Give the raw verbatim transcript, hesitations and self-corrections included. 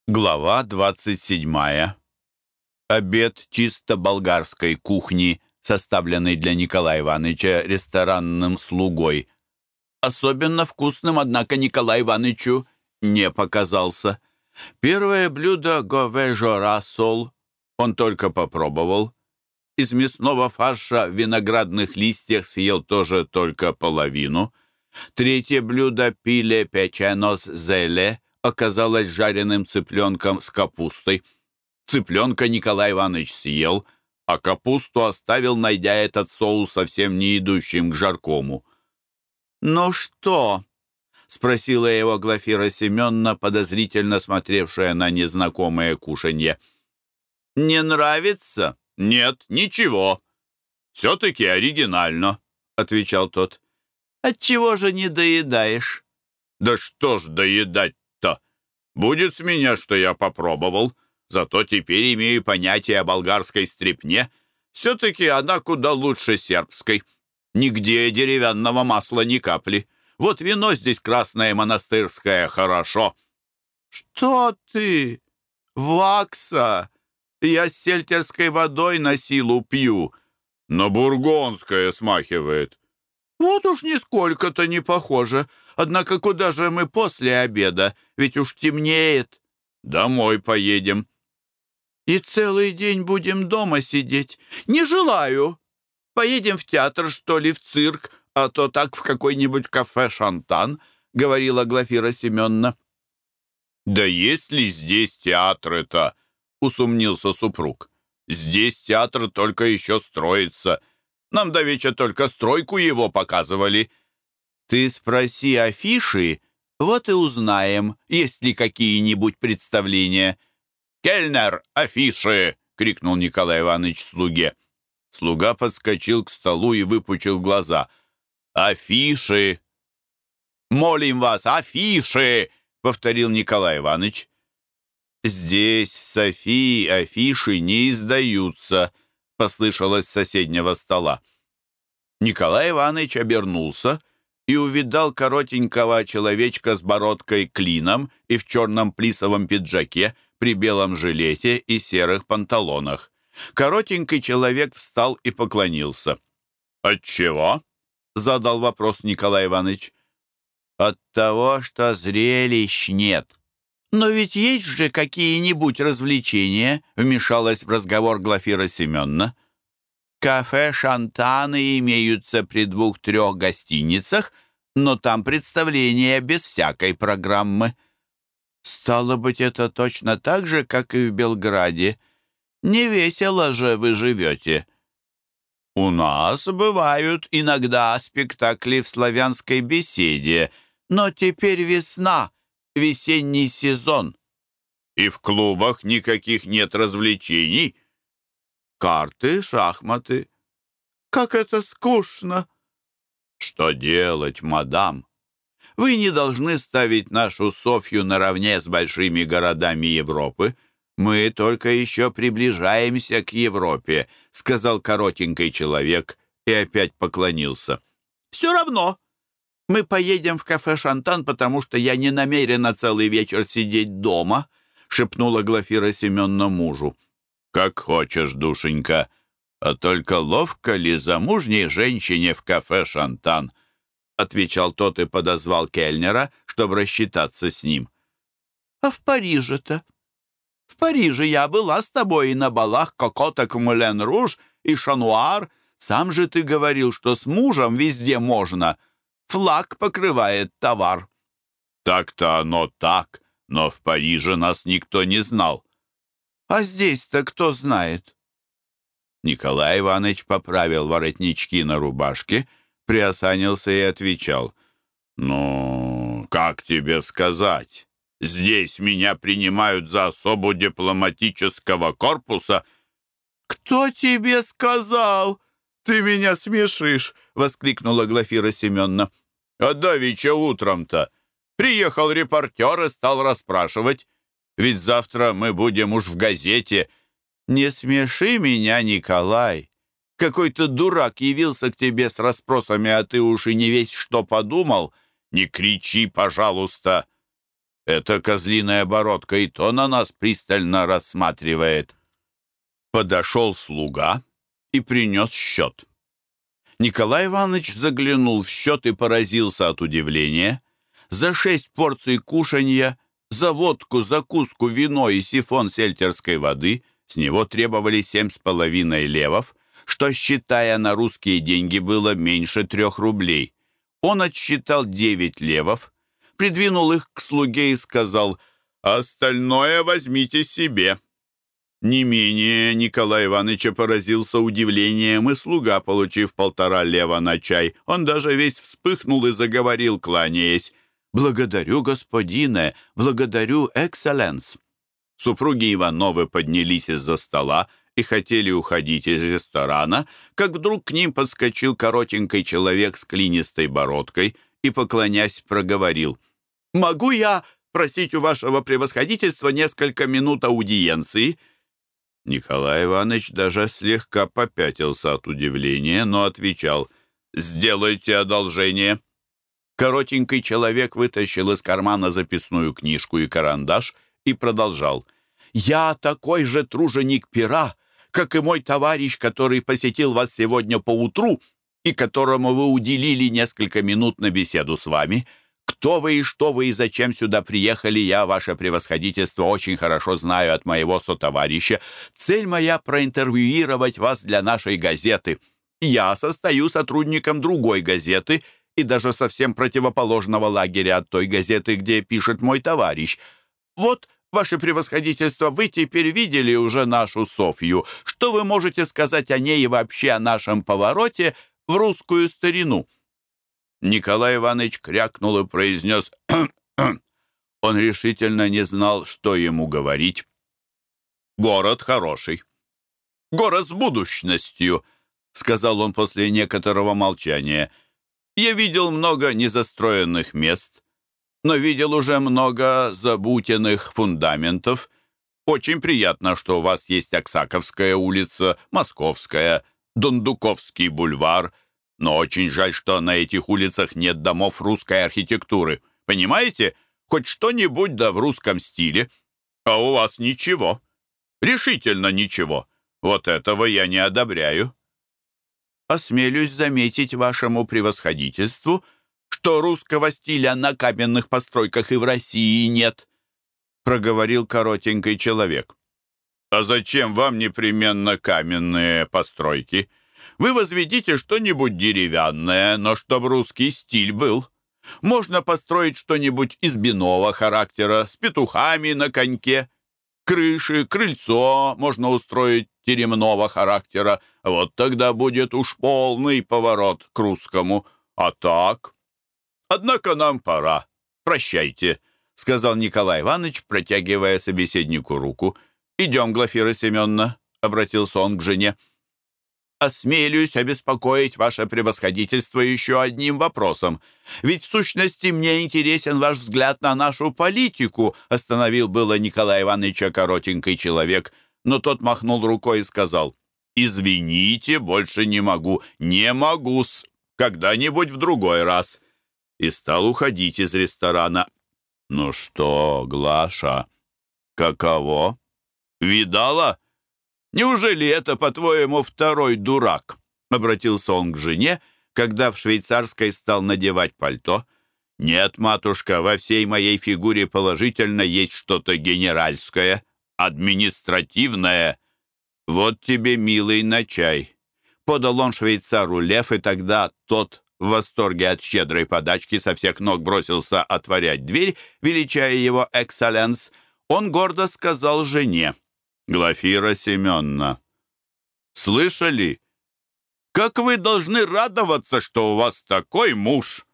Глава двадцать седьмая. Обед чисто болгарской кухни, составленный для Николая Ивановича ресторанным слугой. Особенно вкусным, однако, Николаю Ивановичу не показался. Первое блюдо говежо рассол он только попробовал. Из мясного фарша в виноградных листьях съел тоже только половину. Третье блюдо пиле печенос зеле оказалось жареным цыпленком с капустой. Цыпленка Николай Иванович съел, а капусту оставил, найдя этот соус совсем не идущим к жаркому. «Ну что?» — спросила его Глафира Семеновна, подозрительно смотревшая на незнакомое кушанье. «Не нравится?» «Нет, ничего. Все-таки оригинально», — отвечал тот. «Отчего же не доедаешь?» «Да что ж доедать-то? Будет с меня, что я попробовал. Зато теперь имею понятие о болгарской стрепне. Все-таки она куда лучше сербской. Нигде деревянного масла ни капли. Вот вино здесь красное монастырское, хорошо». «Что ты? Вакса? Я с сельтерской водой на силу пью». «На бургондское смахивает». «Вот уж нисколько-то не похоже. Однако куда же мы после обеда? Ведь уж темнеет». «Домой поедем». «И целый день будем дома сидеть? Не желаю. Поедем в театр, что ли, в цирк, а то так в какой-нибудь кафе «Шантан», — говорила Глафира Семеновна. «Да есть ли здесь театры-то?» — усомнился супруг. «Здесь театр только еще строится. Нам давеча только стройку его показывали». «Ты спроси афиши, вот и узнаем, есть ли какие-нибудь представления». «Кельнер, афиши!» — крикнул Николай Иванович слуге. Слуга подскочил к столу и выпучил глаза. «Афиши!» «Молим вас, афиши!» — повторил Николай Иванович. «Здесь, в Софии, афиши не издаются», — послышалось с соседнего стола. Николай Иванович обернулся и увидал коротенького человечка с бородкой клином и в черном плисовом пиджаке, при белом жилете и серых панталонах. Коротенький человек встал и поклонился. «Отчего?» — задал вопрос Николай Иванович. «От того, что зрелищ нет». «Но ведь есть же какие-нибудь развлечения», — вмешалась в разговор Глафира Семеновна. «Кафе «Шантаны» имеются при двух-трех гостиницах, но там представления без всякой программы». «Стало быть, это точно так же, как и в Белграде. Не весело же вы живете». «У нас бывают иногда спектакли в славянской беседе, но теперь весна, весенний сезон». «И в клубах никаких нет развлечений?» «Карты, шахматы». «Как это скучно!» «Что делать, мадам? Вы не должны ставить нашу Софью наравне с большими городами Европы. Мы только еще приближаемся к Европе», — сказал коротенький человек и опять поклонился. «Все равно. Мы поедем в кафе «Шантан», потому что я не намерена целый вечер сидеть дома», — шепнула Глафира Семеновна мужу. «Как хочешь, душенька, а только ловко ли замужней женщине в кафе «Шантан»?» — отвечал тот и подозвал кельнера, чтобы рассчитаться с ним. «А в Париже-то? В Париже я была с тобой и на балах кокоток Мулен-Руж и Шануар. Сам же ты говорил, что с мужем везде можно. Флаг покрывает товар». «Так-то оно так, но в Париже нас никто не знал». «А здесь-то кто знает?» Николай Иванович поправил воротнички на рубашке, приосанился и отвечал. «Ну, как тебе сказать? Здесь меня принимают за особу дипломатического корпуса». «Кто тебе сказал? Ты меня смешишь!» — воскликнула Глафира Семеновна. «А давеча утром-то приехал репортер и стал расспрашивать. Ведь завтра мы будем уж в газете». «Не смеши меня, Николай. Какой-то дурак явился к тебе с расспросами, а ты уж и не весь что подумал». «Не кричи, пожалуйста». Эта козлиная бородка и то на нас пристально рассматривает». Подошел слуга и принес счет. Николай Иванович заглянул в счет и поразился от удивления. За шесть порций кушанья, за водку, закуску, вино и сифон сельтерской воды с него требовали семь с половиной левов, что, считая на русские деньги, было меньше трех рублей. Он отсчитал девять левов, придвинул их к слуге и сказал: «Остальное возьмите себе». Не менее Николай Ивановича поразился удивлением и слуга, получив полтора лева на чай. Он даже весь вспыхнул и заговорил, кланяясь: «Благодарю, господине, благодарю, экселленс». Супруги Ивановы поднялись из-за стола и хотели уходить из ресторана, как вдруг к ним подскочил коротенький человек с клинистой бородкой и, поклонясь, проговорил: «Могу я просить у вашего превосходительства несколько минут аудиенции?» Николай Иванович даже слегка попятился от удивления, но отвечал: «Сделайте одолжение». Коротенький человек вытащил из кармана записную книжку и карандаш и продолжал: «Я такой же труженик пера, как и мой товарищ, который посетил вас сегодня поутру и которому вы уделили несколько минут на беседу с вами. Кто вы и что вы и зачем сюда приехали, я, ваше превосходительство, очень хорошо знаю от моего сотоварища. Цель моя — проинтервьюировать вас для нашей газеты. Я состою сотрудником другой газеты и даже совсем противоположного лагеря от той газеты, где пишет мой товарищ. Вот, ваше превосходительство, вы теперь видели уже нашу Софью. Что вы можете сказать о ней и вообще о нашем повороте в русскую старину?» Николай Иванович крякнул и произнес «Кхм-кхм». Он решительно не знал, что ему говорить. «Город хороший. Город с будущностью», — сказал он после некоторого молчания. «Я видел много незастроенных мест, но видел уже много забутенных фундаментов. Очень приятно, что у вас есть Аксаковская улица, Московская, Дондуковский бульвар. Но очень жаль, что на этих улицах нет домов русской архитектуры. Понимаете? Хоть что-нибудь да в русском стиле. А у вас ничего. Решительно ничего. Вот этого я не одобряю. Осмелюсь заметить вашему превосходительству, что русского стиля на каменных постройках и в России нет, проговорил коротенький человек. А зачем вам непременно каменные постройки? Вы возведите что-нибудь деревянное, но чтобы русский стиль был. Можно построить что-нибудь избиного характера, с петухами на коньке. Крыши, крыльцо можно устроить теремного характера. Вот тогда будет уж полный поворот к русскому. А так? Однако нам пора. Прощайте, — сказал Николай Иванович, протягивая собеседнику руку. «Идем, Глафира Семеновна», — обратился он к жене. «Осмелюсь обеспокоить ваше превосходительство еще одним вопросом. Ведь в сущности мне интересен ваш взгляд на нашу политику», остановил было Николая Ивановича коротенький человек, но тот махнул рукой и сказал: «Извините, больше не могу, не могу-с, когда-нибудь в другой раз», и стал уходить из ресторана. «Ну что, Глаша, каково? Видала? Неужели это, по-твоему, второй дурак?» Обратился он к жене, когда в швейцарской стал надевать пальто. «Нет, матушка, во всей моей фигуре положительно есть что-то генеральское, административное. Вот тебе, милый, на чай». Подал он швейцару лев, и тогда тот в восторге от щедрой подачки со всех ног бросился отворять дверь, величая его «экселленс». Он гордо сказал жене: «Глафира Семеновна, слышали? Как вы должны радоваться, что у вас такой муж!